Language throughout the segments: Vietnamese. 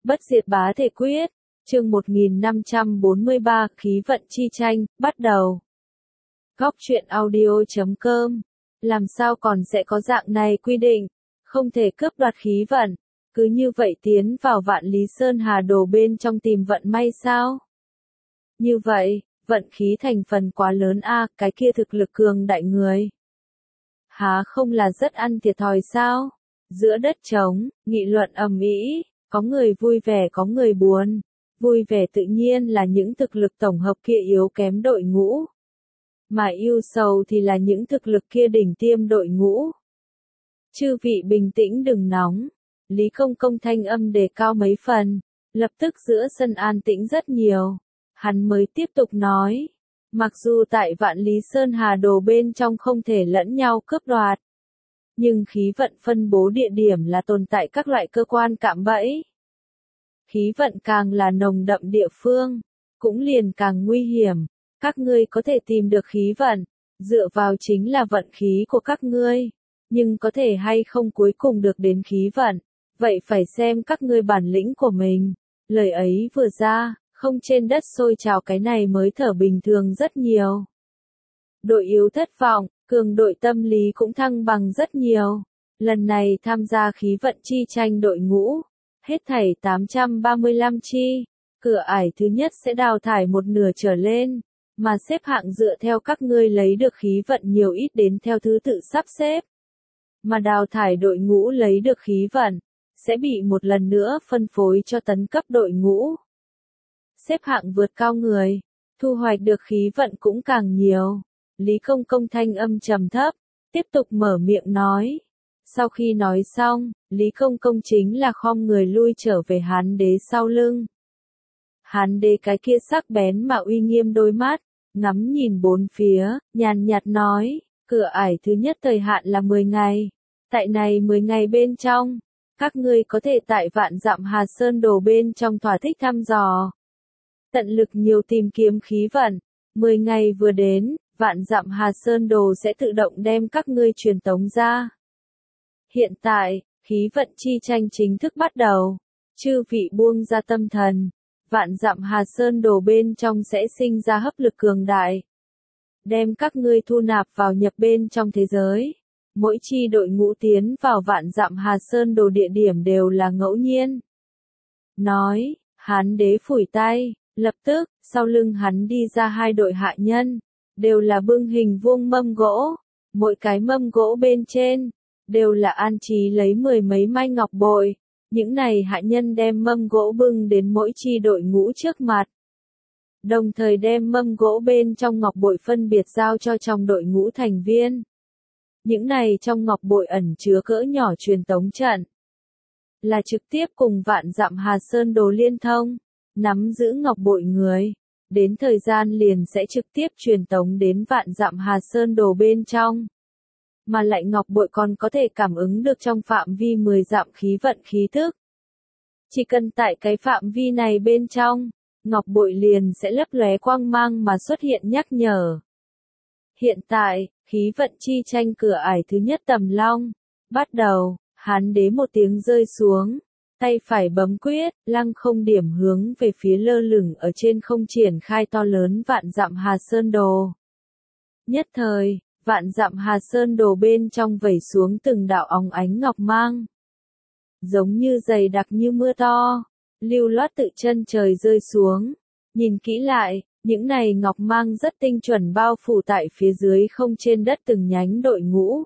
Bất diệt bá thể quyết, chương 1543, khí vận chi tranh, bắt đầu. Góc truyện audio.com, làm sao còn sẽ có dạng này quy định, không thể cướp đoạt khí vận, cứ như vậy tiến vào Vạn Lý Sơn Hà Đồ bên trong tìm vận may sao? Như vậy, vận khí thành phần quá lớn cái kia thực lực cường đại người. Há không là rất ăn thiệt thòi sao? Giữa đất trống, nghị luận ầm ĩ, có người vui vẻ có người buồn. Vui vẻ tự nhiên là những thực lực tổng hợp kia yếu kém đội ngũ. Mà ưu sầu thì là những thực lực kia đỉnh tiêm đội ngũ. Chư vị bình tĩnh đừng nóng. Lý Công Công thanh âm đề cao mấy phần. Lập tức giữa sân an tĩnh rất nhiều. Hắn mới tiếp tục nói. Mặc dù tại Vạn Lý Sơn Hà Đồ bên trong không thể lẫn nhau cướp đoạt. Nhưng khí vận phân bố địa điểm là tồn tại các loại cơ quan cạm bẫy. Khí vận càng là nồng đậm địa phương, cũng liền càng nguy hiểm. Các ngươi có thể tìm được khí vận, dựa vào chính là vận khí của các ngươi. Nhưng có thể hay không cuối cùng được đến khí vận, vậy phải xem các ngươi bản lĩnh của mình. Lời ấy vừa ra, không trên đất sôi trào cái này mới thở bình thường rất nhiều. Đội yếu thất vọng, cường đội tâm lý cũng thăng bằng rất nhiều. Lần này tham gia khí vận chi tranh đội ngũ. Hết thảy 835 chi, cửa ải thứ nhất sẽ đào thải một nửa trở lên, mà xếp hạng dựa theo các ngươi lấy được khí vận nhiều ít đến theo thứ tự sắp xếp. Mà đào thải đội ngũ lấy được khí vận, sẽ bị một lần nữa phân phối cho tấn cấp đội ngũ. Xếp hạng vượt cao người, thu hoạch được khí vận cũng càng nhiều. Lý Công Công thanh âm trầm thấp, tiếp tục mở miệng nói. Sau khi nói xong, Lý Công Công chính là khom người lui trở về Hán Đế sau lưng. Hán Đế cái kia sắc bén mà uy nghiêm đôi mắt, ngắm nhìn bốn phía, nhàn nhạt nói, cửa ải thứ nhất thời hạn là 10 ngày. Tại này 10 ngày bên trong, các ngươi có thể tại Vạn Dặm Hà Sơn Đồ bên trong thỏa thích thăm dò. Tận lực nhiều tìm kiếm khí vận, 10 ngày vừa đến, Vạn Dặm Hà Sơn Đồ sẽ tự động đem các ngươi truyền tống ra. Hiện tại, khí vận chi tranh chính thức bắt đầu. Chư vị buông ra tâm thần. Vạn Dặm Hà Sơn Đồ bên trong sẽ sinh ra hấp lực cường đại. Đem các ngươi thu nạp vào nhập bên trong thế giới. Mỗi chi đội ngũ tiến vào Vạn Dặm Hà Sơn Đồ địa điểm đều là ngẫu nhiên. Nói, Hán Đế phủi tay, lập tức, sau lưng hắn đi ra hai đội hạ nhân. Đều là bưng hình vuông mâm gỗ. Mỗi cái mâm gỗ bên trên đều là an trí lấy 10 mấy mai ngọc bội. Những này hạ nhân đem mâm gỗ bưng đến mỗi chi đội ngũ trước mặt. Đồng thời đem mâm gỗ bên trong ngọc bội phân biệt giao cho trong đội ngũ thành viên. Những này trong ngọc bội ẩn chứa cỡ nhỏ truyền tống trận. Là trực tiếp cùng Vạn Dặm Hà Sơn Đồ liên thông. Nắm giữ ngọc bội người. Đến thời gian liền sẽ trực tiếp truyền tống đến Vạn Dặm Hà Sơn Đồ bên trong. Mà lại ngọc bội còn có thể cảm ứng được trong phạm vi 10 dặm khí vận khí thức. Chỉ cần tại cái phạm vi này bên trong, ngọc bội liền sẽ lấp lóe quang mang mà xuất hiện nhắc nhở. Hiện tại, khí vận chi tranh cửa ải thứ nhất Tầm Long. Bắt đầu, Hán Đế một tiếng rơi xuống. Tay phải bấm quyết, lăng không điểm hướng về phía lơ lửng ở trên không triển khai to lớn Vạn Dặm Hà Sơn Đồ. Nhất thời, Vạn Dặm Hà Sơn Đồ bên trong vẩy xuống từng đạo óng ánh ngọc mang. Giống như dày đặc như mưa to, lưu loát tự chân trời rơi xuống. Nhìn kỹ lại, những này ngọc mang rất tinh chuẩn bao phủ tại phía dưới không trên đất từng nhánh đội ngũ.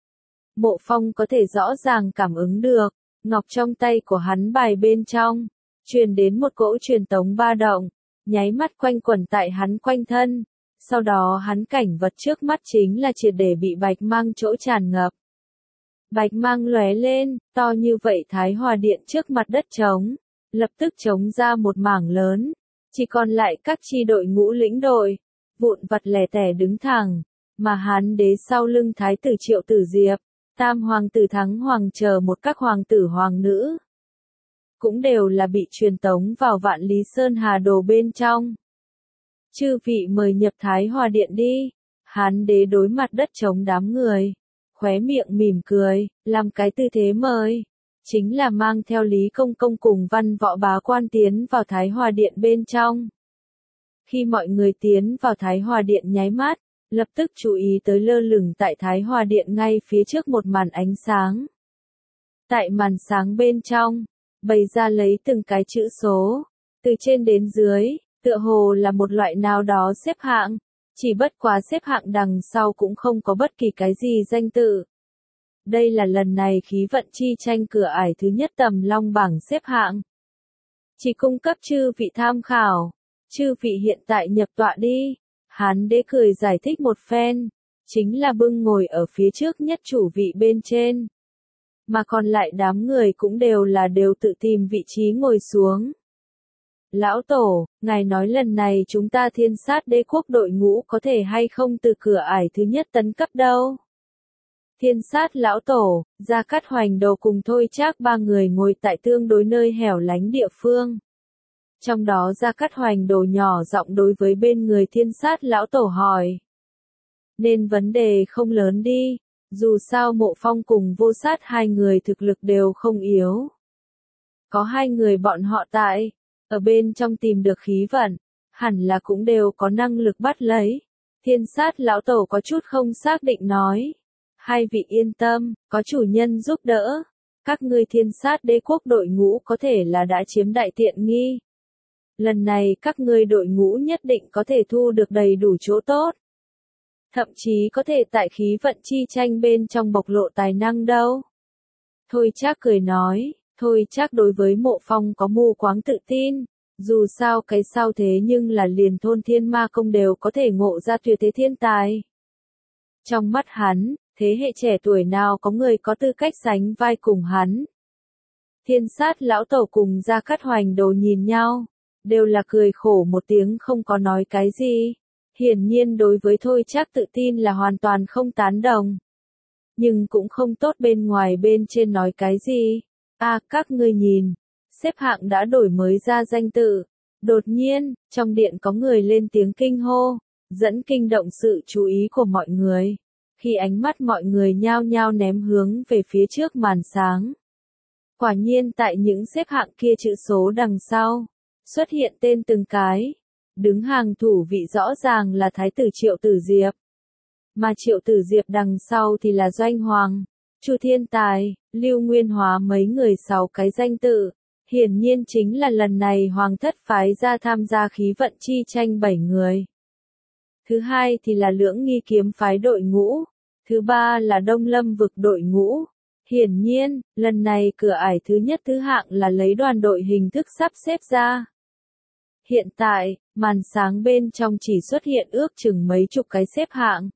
Mộ Phong có thể rõ ràng cảm ứng được, ngọc trong tay của hắn bài bên trong, truyền đến một cỗ truyền tống ba động, nháy mắt quanh quẩn tại hắn quanh thân. Sau đó hắn cảnh vật trước mắt chính là triệt để bị bạch mang chỗ tràn ngập. Bạch mang lóe lên, to như vậy Thái Hòa Điện trước mặt đất trống, lập tức trống ra một mảng lớn, chỉ còn lại các chi đội ngũ lĩnh đội, vụn vặt lẻ tẻ đứng thẳng, mà Hán Đế sau lưng Thái tử Triệu Tử Diệp, Tam Hoàng tử Thắng Hoàng chờ một các hoàng tử hoàng nữ. Cũng đều là bị truyền tống vào Vạn Lý Sơn Hà Đồ bên trong. Chư vị mời nhập Thái Hòa Điện đi. Hán Đế đối mặt đất trống đám người. Khóe miệng mỉm cười, làm cái tư thế mời. chính là mang theo Lý Công Công cùng văn võ bá quan tiến vào Thái Hòa Điện bên trong. Khi mọi người tiến vào Thái Hòa Điện nháy mắt, lập tức chú ý tới lơ lửng tại Thái Hòa Điện ngay phía trước một màn ánh sáng. Tại màn sáng bên trong, bày ra lấy từng cái chữ số, từ trên đến dưới, tựa hồ là một loại nào đó xếp hạng, chỉ bất quá xếp hạng đằng sau cũng không có bất kỳ cái gì danh tự. Đây là lần này khí vận chi tranh cửa ải thứ nhất tầm long bảng xếp hạng. Chỉ cung cấp chư vị tham khảo, chư vị hiện tại nhập tọa đi. Hán đế cười giải thích một phen, chính là bưng ngồi ở phía trước nhất chủ vị bên trên. Mà còn lại đám người cũng đều tự tìm vị trí ngồi xuống. Lão Tổ, ngài nói lần này chúng ta Thiên Sát Đế quốc đội ngũ có thể hay không từ cửa ải thứ nhất tấn cấp đâu? Thiên Sát Lão Tổ, Gia Cát Hoành Đồ cùng Thôi Trác ba người ngồi tại tương đối nơi hẻo lánh địa phương. Trong đó Gia Cát Hoành Đồ nhỏ giọng đối với bên người Thiên Sát Lão Tổ hỏi. Nên vấn đề không lớn đi, dù sao Mộ Phong cùng Vô Sát hai người thực lực đều không yếu. Có hai người bọn họ tại, ở bên trong tìm được khí vận, hẳn là cũng đều có năng lực bắt lấy. Thiên Sát Lão Tổ có chút không xác định nói. Hai vị yên tâm, có chủ nhân giúp đỡ. Các ngươi Thiên Sát Đế quốc đội ngũ có thể là đã chiếm đại tiện nghi. Lần này các ngươi đội ngũ nhất định có thể thu được đầy đủ chỗ tốt. Thậm chí có thể tại khí vận chi tranh bên trong bộc lộ tài năng đâu. Thôi Trác cười nói, Thôi Trác đối với Mộ Phong có mù quáng tự tin. Dù sao cái sau thế nhưng là liền thôn thiên ma công đều có thể ngộ ra tuyệt thế thiên tài. Trong mắt hắn, thế hệ trẻ tuổi nào có người có tư cách sánh vai cùng hắn. Thiên Sát Lão Tổ cùng Gia Cát Hoành Đồ nhìn nhau, đều là cười khổ một tiếng không có nói cái gì. Hiển nhiên đối với Thôi Trác tự tin là hoàn toàn không tán đồng. Nhưng cũng không tốt bên ngoài bên trên nói cái gì. Các ngươi nhìn, xếp hạng đã đổi mới ra danh tự. Đột nhiên, trong điện có người lên tiếng kinh hô, dẫn kinh động sự chú ý của mọi người. Khi ánh mắt mọi người nhao nhao ném hướng về phía trước màn sáng. Quả nhiên tại những xếp hạng kia chữ số đằng sau, xuất hiện tên từng cái. Đứng hàng thủ vị rõ ràng là Thái tử Triệu Tử Diệp. Mà Triệu Tử Diệp đằng sau thì là Doanh Hoàng, Chu Thiên Tài, Lưu Nguyên Hóa mấy người 6 cái danh tự. Hiển nhiên chính là lần này Hoàng thất phái ra tham gia khí vận chi tranh 7 người. Thứ hai thì là Lưỡng Nghi kiếm phái đội ngũ. Thứ ba là Đông Lâm vực đội ngũ. Hiển nhiên, lần này cửa ải thứ nhất thứ hạng là lấy đoàn đội hình thức sắp xếp ra. Hiện tại, màn sáng bên trong chỉ xuất hiện ước chừng mấy chục cái xếp hạng.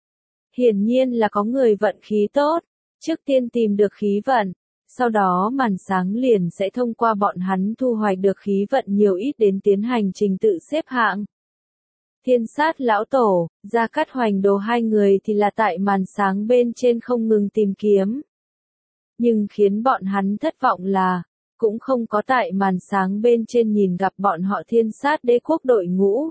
Hiển nhiên là có người vận khí tốt, trước tiên tìm được khí vận, sau đó màn sáng liền sẽ thông qua bọn hắn thu hoạch được khí vận nhiều ít đến tiến hành trình tự xếp hạng. Thiên Sát Lão Tổ, Gia Cát Hoành Đồ hai người thì là tại màn sáng bên trên không ngừng tìm kiếm. Nhưng khiến bọn hắn thất vọng là, cũng không có tại màn sáng bên trên nhìn gặp bọn họ Thiên Sát Đế quốc đội ngũ.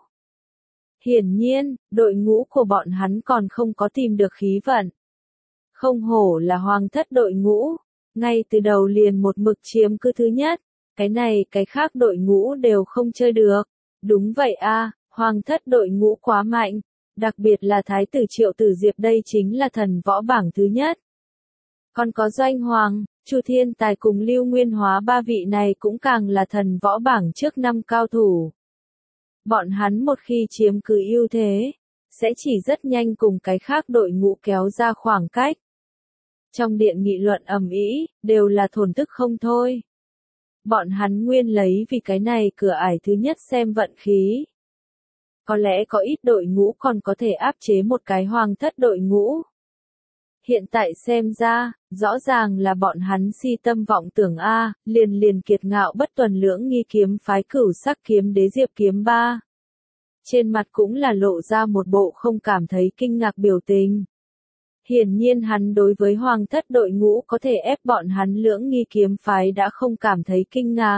Hiển nhiên, đội ngũ của bọn hắn còn không có tìm được khí vận. Không hổ là Hoàng thất đội ngũ, ngay từ đầu liền một mực chiếm cứ thứ nhất, cái này cái khác đội ngũ đều không chơi được. Đúng vậy Hoàng thất đội ngũ quá mạnh, đặc biệt là Thái tử Triệu Tử Diệp đây chính là thần võ bảng thứ nhất. Còn có Doanh Hoàng, Chu Thiên Tài cùng Lưu Nguyên Hóa ba vị này cũng càng là thần võ bảng trước 5 cao thủ. Bọn hắn một khi chiếm cứ ưu thế, sẽ chỉ rất nhanh cùng cái khác đội ngũ kéo ra khoảng cách. Trong điện nghị luận ầm ĩ, đều là thổn thức không thôi. Bọn hắn nguyên lấy vì cái này cửa ải thứ nhất xem vận khí. Có lẽ có ít đội ngũ còn có thể áp chế một cái Hoàng thất đội ngũ. Hiện tại xem ra, rõ ràng là bọn hắn si tâm vọng tưởng liền kiệt ngạo bất tuần Lưỡng Nghi kiếm phái Cửu Sắc kiếm đế Diệp kiếm ba. Trên mặt cũng là lộ ra một bộ không cảm thấy kinh ngạc biểu tình. Hiển nhiên hắn đối với Hoàng thất đội ngũ có thể ép bọn hắn Lưỡng Nghi kiếm phái đã không cảm thấy kinh ngạc.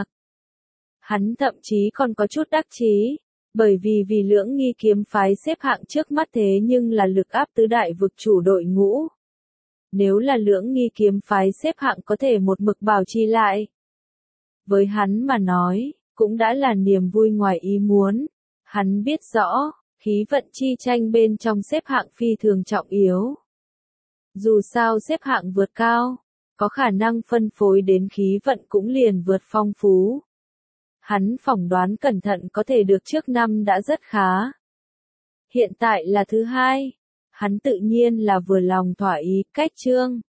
Hắn thậm chí còn có chút đắc chí, bởi vì Lưỡng Nghi kiếm phái xếp hạng trước mắt thế nhưng là lực áp tứ đại vực chủ đội ngũ. Nếu là Lưỡng Nghi kiếm phái xếp hạng có thể một mực bảo trì lại. Với hắn mà nói, cũng đã là niềm vui ngoài ý muốn. Hắn biết rõ, khí vận chi tranh bên trong xếp hạng phi thường trọng yếu. Dù sao xếp hạng vượt cao, có khả năng phân phối đến khí vận cũng liền vượt phong phú. Hắn phỏng đoán cẩn thận có thể được trước năm đã rất khá. Hiện tại là thứ hai, hắn tự nhiên là vừa lòng thỏa ý, cách chương.